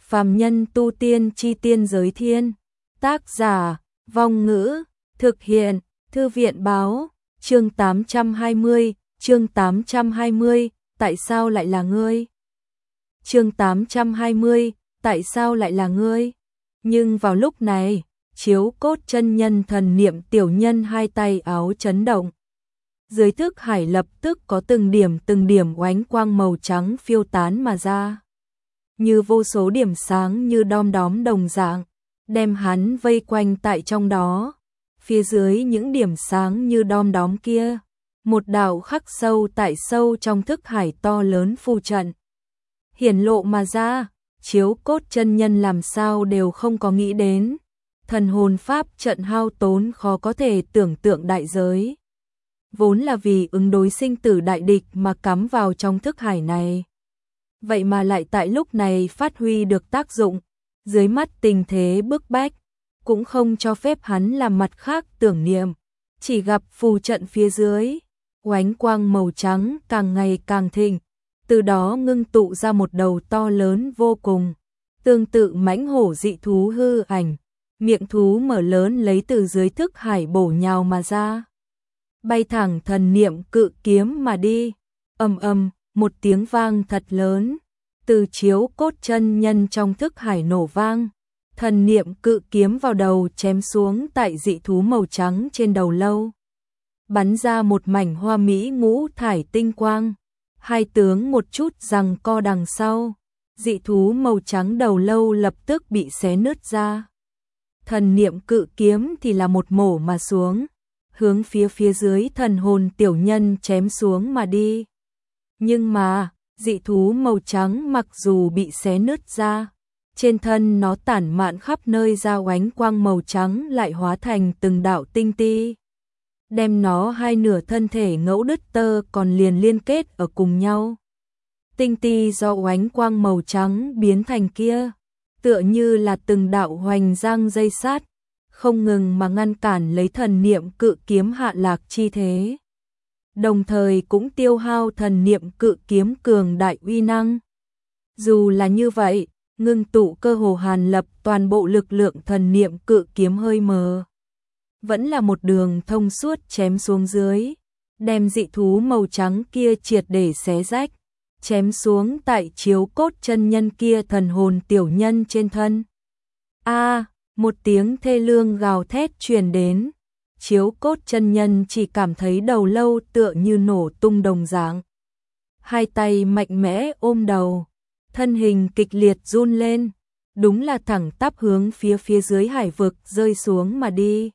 Phàm nhân tu tiên chi tiên giới thiên. Tác giả, Vong Ngữ, thực hiện, Thư viện báo, chương 820, chương 820, tại sao lại là ngươi? Chương 820, tại sao lại là ngươi? Nhưng vào lúc này, Chiếu Cốt chân nhân thần niệm tiểu nhân hai tay áo chấn động. Dưới thức hải lập tức có từng điểm oánh quang màu trắng phiêu tán mà ra. Như vô số điểm sáng như đom đóm đồng dạng, đem hắn vây quanh tại trong đó. Phía dưới những điểm sáng như đom đóm kia, một đạo khắc sâu tại sâu trong thức hải to lớn phù trận. Hiển lộ mà ra, Chiếu Cốt chân nhân làm sao đều không có nghĩ đến. Thần hồn pháp trận hao tốn khó có thể tưởng tượng đại giới. Vốn là vì ứng đối sinh tử đại địch mà cắm vào trong thức hải này. Vậy mà lại tại lúc này phát huy được tác dụng, dưới mắt tình thế bức bách, cũng không cho phép hắn làm mặt khác tưởng niệm, chỉ gặp phù trận phía dưới, oánh quang màu trắng càng ngày càng thịnh, từ đó ngưng tụ ra một đầu to lớn vô cùng, tương tự mãnh hổ dị thú hư ảnh, miệng thú mở lớn lấy từ dưới thức hải bổ nhào mà ra. Bay thẳng thần niệm cự kiếm mà đi, ầm ầm, một tiếng vang thật lớn, từ Chiếu Cốt chân nhân trong thức hải nổ vang, thần niệm cự kiếm vào đầu chém xuống tại dị thú màu trắng trên đầu lâu. Bắn ra một mảnh hoa mỹ ngũ thải tinh quang, hai tướng một chút giằng co đằng sau, dị thú màu trắng đầu lâu lập tức bị xé nứt ra. Thần niệm cự kiếm thì là một mổ mà xuống, hướng phía dưới thần hồn tiểu nhân chém xuống mà đi. Nhưng mà, dị thú màu trắng mặc dù bị xé nứt ra, trên thân nó tản mạn khắp nơi ra oánh quang màu trắng lại hóa thành từng đạo tinh ti. Đem nó hai nửa thân thể ngẫu đứt tơ còn liền liên kết ở cùng nhau. Tinh ti do oánh quang màu trắng biến thành kia, tựa như là từng đạo hoành giang dây sát, không ngừng mà ngăn cản lấy thần niệm cự kiếm hạ lạc chi thế. Đồng thời cũng tiêu hao thần niệm cự kiếm cường đại uy năng. Dù là như vậy, ngưng tụ cơ hồ hàn lập toàn bộ lực lượng thần niệm cự kiếm hơi mờ. Vẫn là một đường thông suốt chém xuống dưới, đem dị thú màu trắng kia triệt để xé rách, chém xuống tại Chiếu Cốt chân nhân kia thần hồn tiểu nhân trên thân. Một tiếng thê lương gào thét truyền đến. Chiếu Cốt chân nhân chỉ cảm thấy đầu lâu tựa như nổ tung đồng dạng. Hai tay mạnh mẽ ôm đầu, thân hình kịch liệt run lên, đúng là thẳng tắp hướng phía dưới hải vực rơi xuống mà đi.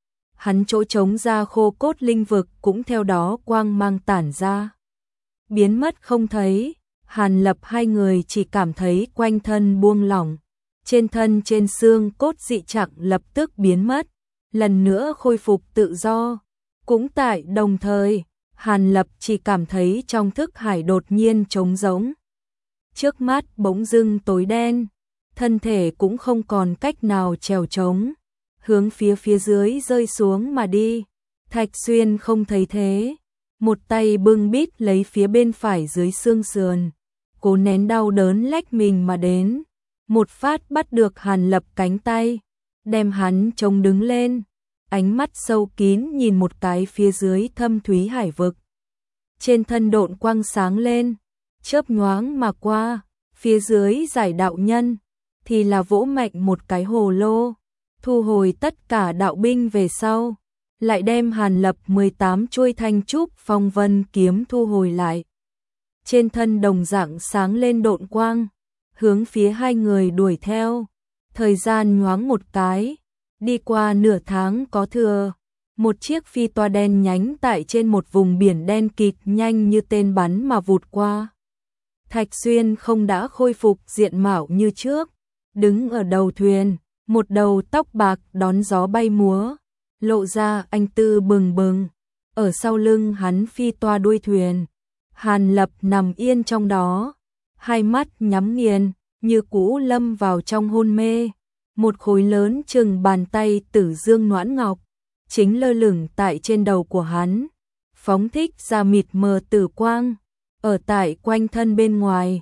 Hắn chỗ trống ra khô cốt linh vực cũng theo đó quang mang tản ra, biến mất không thấy. Hàn Lập hai người chỉ cảm thấy quanh thân buông lỏng, trên thân trên xương cốt dị trạng lập tức biến mất, lần nữa khôi phục tự do. Cũng tại đồng thời, Hàn Lập chỉ cảm thấy trong thức hải đột nhiên trống rỗng. Trước mắt bỗng dưng tối đen, thân thể cũng không còn cách nào trèo trống, hướng phía dưới rơi xuống mà đi. Thạch Xuyên không thấy thế, một tay bưng bít lấy phía bên phải dưới xương sườn, cố nén đau đớn lách mình mà đến, một phát bắt được Hàn Lập cánh tay, đem hắn chống đứng lên, ánh mắt sâu kín nhìn một cái phía dưới thâm thúy hải vực. Trên thân độn quang sáng lên, chớp nhoáng mà qua, phía dưới giải đạo nhân thì là vỗ mạnh một cái hồ lô, thu hồi tất cả đạo binh về sau, lại đem Hàn Lập 18 chuôi thanh trúc phong vân kiếm thu hồi lại. Trên thân đồng dạng sáng lên độn quang, hướng phía hai người đuổi theo. Thời gian nhoáng một cái, đi qua nửa tháng có thừa, một chiếc phi toa đen nhánh tại trên một vùng biển đen kịt nhanh như tên bắn mà vụt qua. Thạch Xuyên không đã khôi phục diện mạo như trước, đứng ở đầu thuyền, một đầu tóc bạc đón gió bay múa, lộ ra anh tư bừng bừng. Ở sau lưng hắn phi toa đuôi thuyền, Hàn Lập nằm yên trong đó, hai mắt nhắm nghiền, như cũ lâm vào trong hôn mê. Một khối lớn chừng bàn tay tử dương noãn ngọc, chính lơ lửng tại trên đầu của hắn, phóng thích ra mịt mờ tử quang, ở tại quanh thân bên ngoài,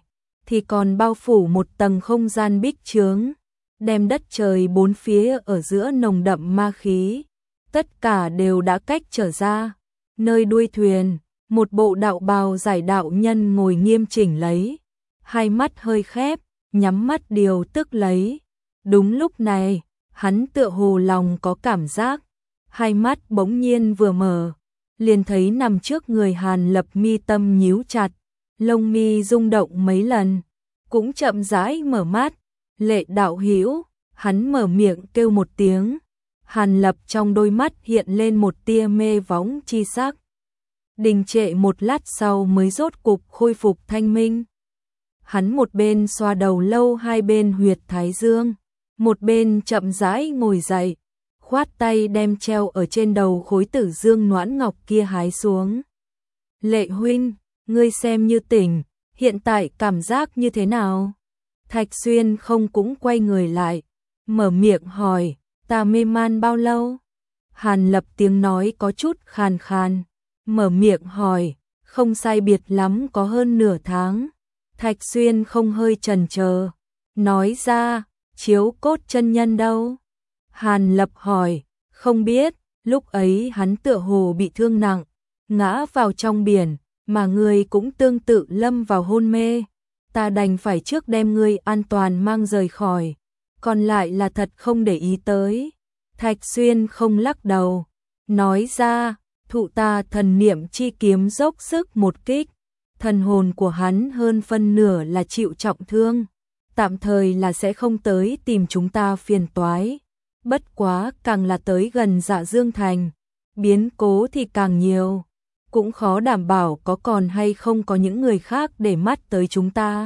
thì còn bao phủ một tầng không gian bích chướng, đem đất trời bốn phía ở giữa nồng đậm ma khí, tất cả đều đã cách trở ra. Nơi đuôi thuyền, một bộ đạo bào giải đạo nhân ngồi nghiêm chỉnh lấy, hai mắt hơi khép, nhắm mắt điều tức lấy. Đúng lúc này, hắn tựa hồ lòng có cảm giác, hai mắt bỗng nhiên vừa mở, liền thấy nằm trước người Hàn Lập mi tâm nhíu chặt, lông mi rung động mấy lần, cũng chậm rãi mở mắt. Lệ đạo hữu, hắn mở miệng kêu một tiếng. Hàn Lập trong đôi mắt hiện lên một tia mê võng chi sắc. Đình trệ một lát sau mới rốt cục khôi phục thanh minh. Hắn một bên xoa đầu lâu hai bên huyệt thái dương, một bên chậm rãi ngồi dậy, khoát tay đem treo ở trên đầu khối tử dương noãn ngọc kia hái xuống. Lệ huynh, ngươi xem như tỉnh, hiện tại cảm giác như thế nào? Thạch Xuyên không cũng quay người lại, mở miệng hỏi, ta mê man bao lâu? Hàn Lập tiếng nói có chút khàn khàn, mở miệng hỏi, không sai biệt lắm có hơn nửa tháng. Thạch Xuyên không hơi chần chờ, nói ra, Chiếu Cốt chân nhân đâu? Hàn Lập hỏi, không biết, lúc ấy hắn tựa hồ bị thương nặng, ngã vào trong biển, mà người cũng tương tự lâm vào hôn mê. Ta đành phải trước đem ngươi an toàn mang rời khỏi, còn lại là thật không để ý tới. Thạch Xuyên không lắc đầu, nói ra, thụ ta thần niệm chi kiếm dốc sức một kích, thần hồn của hắn hơn phân nửa là chịu trọng thương, tạm thời là sẽ không tới tìm chúng ta phiền toái. Bất quá càng là tới gần Dạ Dương Thành, biến cố thì càng nhiều, cũng khó đảm bảo có còn hay không có những người khác để mắt tới chúng ta.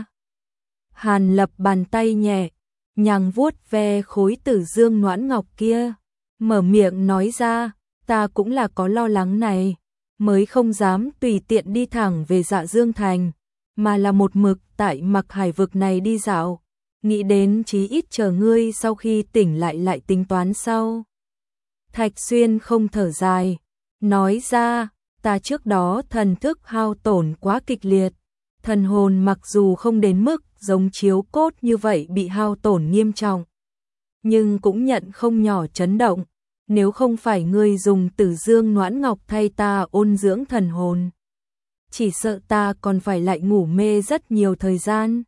Hàn Lập bàn tay nhẹ, nhàng vuốt ve khối tử dương noãn ngọc kia, mở miệng nói ra, ta cũng là có lo lắng này, mới không dám tùy tiện đi thẳng về Dạ Dương Thành, mà là một mực tại Mặc Hải vực này đi dạo, nghĩ đến chí ít chờ ngươi sau khi tỉnh lại tính toán sau. Thạch Xuyên không thở dài, nói ra, ta trước đó thần thức hao tổn quá kịch liệt, thần hồn mặc dù không đến mức giống Chiếu Cốt như vậy bị hao tổn nghiêm trọng, nhưng cũng nhận không nhỏ chấn động, nếu không phải ngươi dùng Tử Dương Noãn Ngọc thay ta ôn dưỡng thần hồn, chỉ sợ ta còn phải lại ngủ mê rất nhiều thời gian.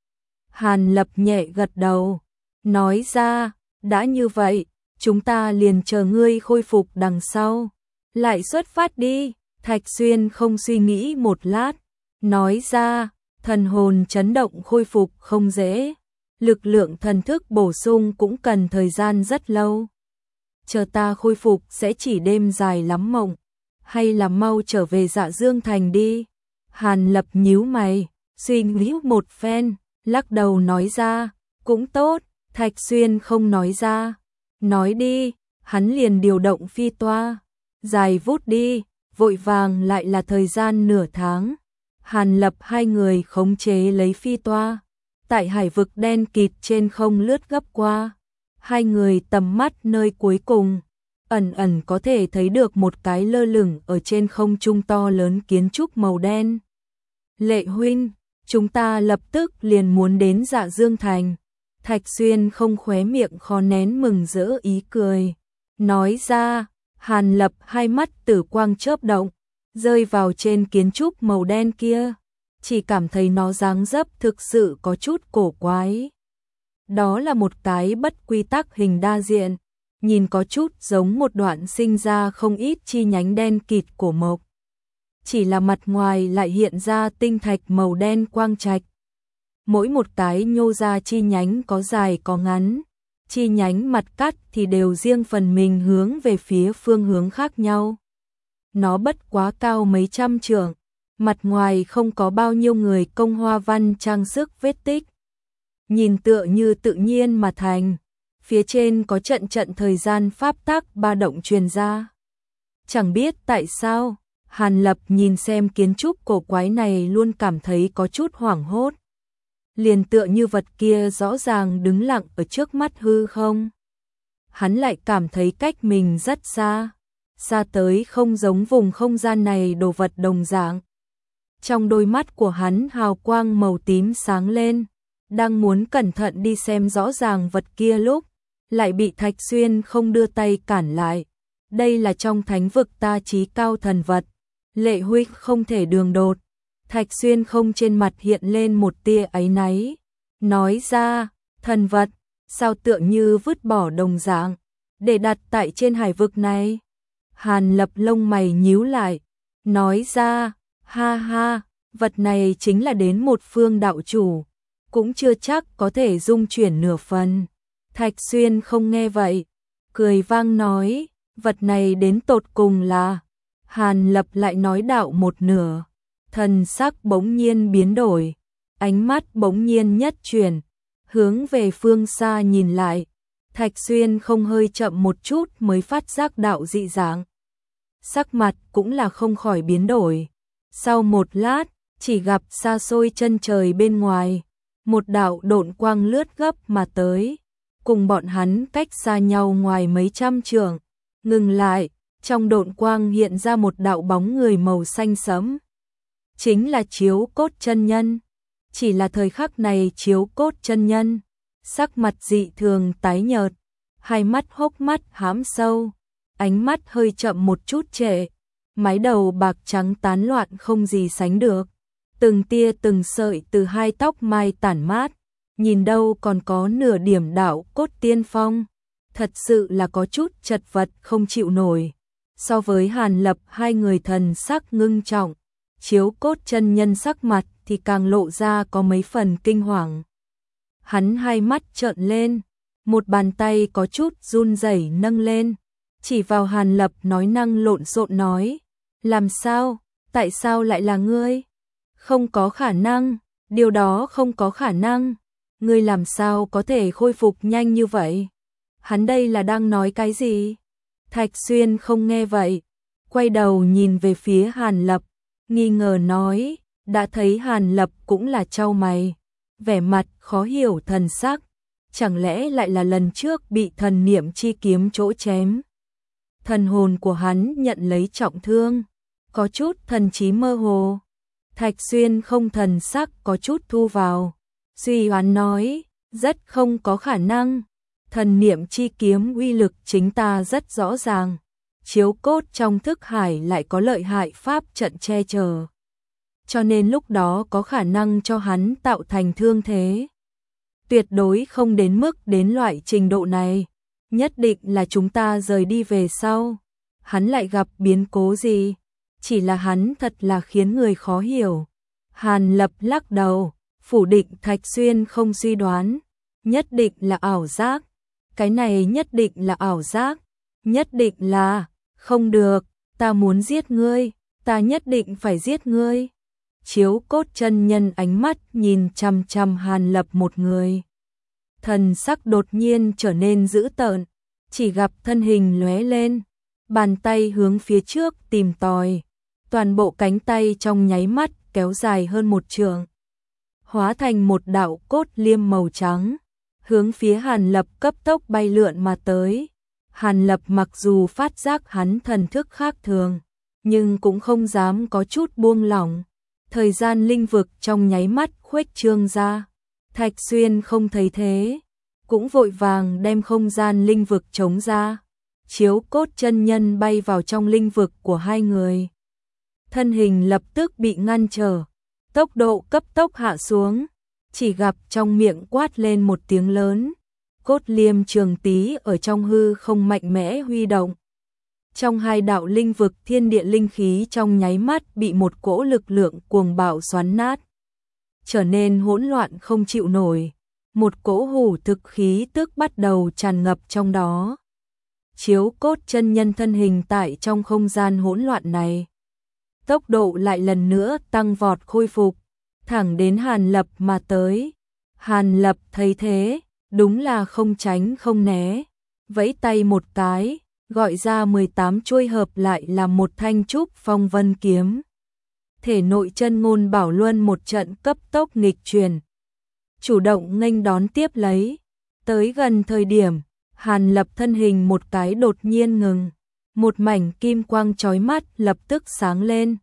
Hàn Lập nhẹ gật đầu, nói ra, đã như vậy, chúng ta liền chờ ngươi khôi phục đằng sau, lại xuất phát đi. Thạch Xuyên không suy nghĩ một lát, nói ra, thần hồn chấn động khôi phục không dễ, lực lượng thần thức bổ sung cũng cần thời gian rất lâu. Chờ ta khôi phục sẽ chỉ đêm dài lắm mộng, hay là mau trở về Dạ Dương Thành đi. Hàn Lập nhíu mày, suy nghĩ một phen, lắc đầu nói ra, cũng tốt. Thạch Xuyên không nói ra, nói đi, hắn liền điều động phi toa, dài vút đi, vội vàng lại là thời gian nửa tháng. Hàn Lập hai người khống chế lấy phi toa, tại hải vực đen kịt trên không lướt gấp qua. Hai người tầm mắt nơi cuối cùng, ẩn ẩn có thể thấy được một cái lơ lửng ở trên không trung to lớn kiến trúc màu đen. Lệ huynh, chúng ta lập tức liền muốn đến Dạ Dương Thành. Thạch Xuyên không khóe miệng khó nén mừng rỡ ý cười, nói ra. Hàn Lập hai mắt tử quang chớp động, rơi vào trên kiến trúc màu đen kia, chỉ cảm thấy nó dáng dấp thực sự có chút cổ quái. Đó là một cái bất quy tắc hình đa diện, nhìn có chút giống một đoạn sinh ra không ít chi nhánh đen kịt cổ mộc. Chỉ là mặt ngoài lại hiện ra tinh thạch màu đen quang trạch. Mỗi một cái nhô ra chi nhánh có dài có ngắn, chi nhánh mặt cắt thì đều riêng phần mình hướng về phía phương hướng khác nhau. Nó bất quá cao mấy trăm trượng, mặt ngoài không có bao nhiêu người công hoa văn trang sức vết tích. Nhìn tựa như tự nhiên mà thành, phía trên có trận trận thời gian pháp tắc ba động truyền ra. Chẳng biết tại sao, Hàn Lập nhìn xem kiến trúc cổ quái này luôn cảm thấy có chút hoảng hốt. Liền tựa như vật kia rõ ràng đứng lặng ở trước mắt hư không. Hắn lại cảm thấy cách mình rất xa, xa tới không giống vùng không gian này đồ vật đồng dạng. Trong đôi mắt của hắn hào quang màu tím sáng lên, đang muốn cẩn thận đi xem rõ ràng vật kia lúc, lại bị Thạch Xuyên không đưa tay cản lại. Đây là trong thánh vực ta chí cao thần vật, Lệ huynh không thể đường đột. Thạch Xuyên không trên mặt hiện lên một tia áy náy, nói ra, thần vật, sao tựa như vứt bỏ đồng dạng, để đặt tại trên hải vực này. Hàn Lập lông mày nhíu lại, nói ra, ha ha, vật này chính là đến một phương đạo chủ, cũng chưa chắc có thể dung chuyển nửa phần. Thạch Xuyên không nghe vậy, cười vang nói, vật này đến tột cùng là... Hàn Lập lại nói đạo một nửa, thần sắc bỗng nhiên biến đổi, ánh mắt bỗng nhiên nhất chuyển, hướng về phương xa nhìn lại. Thạch Xuyên không hơi chậm một chút mới phát giác đạo dị dạng. Sắc mặt cũng là không khỏi biến đổi. Sau một lát, chỉ gặp xa xôi chân trời bên ngoài, một đạo độn quang lướt gấp mà tới, cùng bọn hắn cách xa nhau ngoài mấy trăm trượng, ngừng lại, trong độn quang hiện ra một đạo bóng người màu xanh sẫm. Chính là Chiếu Cốt chân nhân. Chỉ là thời khắc này Chiếu Cốt chân nhân, sắc mặt dị thường tái nhợt, hai mắt hốc mắt hãm sâu, ánh mắt hơi chậm một chút trệ, mái đầu bạc trắng tán loạn không gì sánh được. Từng tia từng sợi từ hai tóc mai tản mát, nhìn đâu còn có nửa điểm đạo cốt tiên phong, thật sự là có chút chật vật không chịu nổi. So với Hàn Lập hai người thần sắc ngưng trọng, Chiếu Cốt chân nhân sắc mặt thì càng lộ ra có mấy phần kinh hoàng. Hắn hai mắt trợn lên, một bàn tay có chút run rẩy nâng lên, chỉ vào Hàn Lập nói năng lộn xộn nói, làm sao, tại sao lại là ngươi? Không có khả năng, điều đó không có khả năng, ngươi làm sao có thể khôi phục nhanh như vậy? Hắn đây là đang nói cái gì? Thạch Xuyên không nghe vậy, quay đầu nhìn về phía Hàn Lập, nghi ngờ nói, đã thấy Hàn Lập cũng là chau mày, vẻ mặt khó hiểu thần sắc, chẳng lẽ lại là lần trước bị thần niệm chi kiếm chỗ chém. Thần hồn của hắn nhận lấy trọng thương, có chút thần trí mơ hồ. Thạch Xuyên không thần sắc có chút thu vào, suy đoán nói, rất không có khả năng. Thần niệm chi kiếm uy lực chính ta rất rõ ràng, Chiếu Cốt trong thức hải lại có lợi hại pháp trận che chở, cho nên lúc đó có khả năng cho hắn tạo thành thương thế. Tuyệt đối không đến mức đến loại trình độ này, nhất định là chúng ta rời đi về sau, hắn lại gặp biến cố gì, chỉ là hắn thật là khiến người khó hiểu. Hàn Lập lắc đầu, phủ định Thạch Xuyên không suy đoán, nhất định là ảo giác. Cái này nhất định là ảo giác, nhất định là, không được, ta muốn giết ngươi, ta nhất định phải giết ngươi. Chiếu Cốt chân nhân ánh mắt nhìn chằm chằm Hàn Lập một người. Thần sắc đột nhiên trở nên dữ tợn, chỉ gặp thân hình lóe lên, bàn tay hướng phía trước tìm tòi, toàn bộ cánh tay trong nháy mắt kéo dài hơn một trượng, hóa thành một đạo cốt liêm màu trắng, hướng phía Hàn Lập cấp tốc bay lượn mà tới. Hàn Lập mặc dù phát giác hắn thần thức khác thường, nhưng cũng không dám có chút buông lỏng. Thời gian linh vực trong nháy mắt khuếch trương ra. Thạch Xuyên không thấy thế, cũng vội vàng đem không gian linh vực chống ra. Chiếu Cốt chân nhân bay vào trong linh vực của hai người. Thân hình lập tức bị ngăn trở, tốc độ cấp tốc hạ xuống. Chỉ gặp trong miệng quát lên một tiếng lớn, cốt liêm trường tí ở trong hư không mạnh mẽ huy động. Trong hai đạo linh vực thiên địa linh khí trong nháy mắt bị một cỗ lực lượng cuồng bạo xoắn nát, trở nên hỗn loạn không chịu nổi. Một cỗ hủ thực khí tức bắt đầu tràn ngập trong đó. Chiếu Cốt chân nhân thân hình tại trong không gian hỗn loạn này, tốc độ lại lần nữa tăng vọt khôi phục, thẳng đến Hàn Lập mà tới. Hàn Lập thấy thế, đúng là không tránh không né, vẫy tay một cái, gọi ra 18 chuôi hợp lại làm một thanh trúc phong vân kiếm. Thể nội chân ngôn bảo luân một trận cấp tốc nghịch truyền, chủ động nghênh đón tiếp lấy. Tới gần thời điểm, Hàn Lập thân hình một cái đột nhiên ngừng, một mảnh kim quang chói mắt lập tức sáng lên,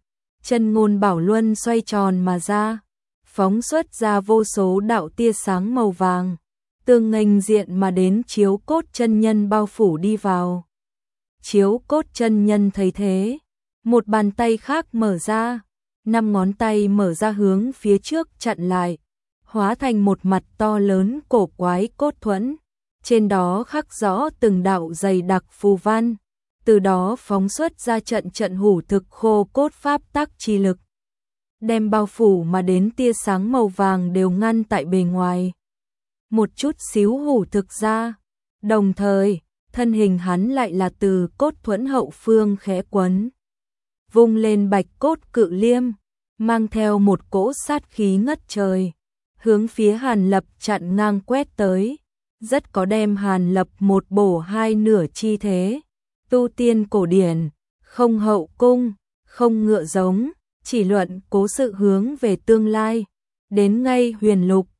Chân ngôn bảo luân xoay tròn mà ra, phóng xuất ra vô số đạo tia sáng màu vàng, tương nghênh diện mà đến Chiếu Cốt chân nhân bao phủ đi vào. Chiếu Cốt chân nhân thấy thế, một bàn tay khác mở ra, 5 ngón tay mở ra hướng phía trước chặn lại, hóa thành một mặt to lớn cổ quái cốt thuẫn, trên đó khắc rõ từng đạo dày đặc phù văn, từ đó phóng xuất ra trận trận hủ thực khô cốt pháp tắc chi lực, đem bao phủ mà đến tia sáng màu vàng đều ngăn tại bề ngoài. Một chút xíu hủ thực ra, đồng thời, thân hình hắn lại là từ cốt thuẫn hậu phương khẽ quấn, vung lên bạch cốt cự liêm, mang theo một cỗ sát khí ngất trời, hướng phía Hàn Lập chặn ngang quét tới, rất có đem Hàn Lập một bổ hai nửa chi thế. Tu tiên cổ điển, không hậu cung, không ngựa giống, chỉ luận cố sự hướng về tương lai, đến ngay huyền lục,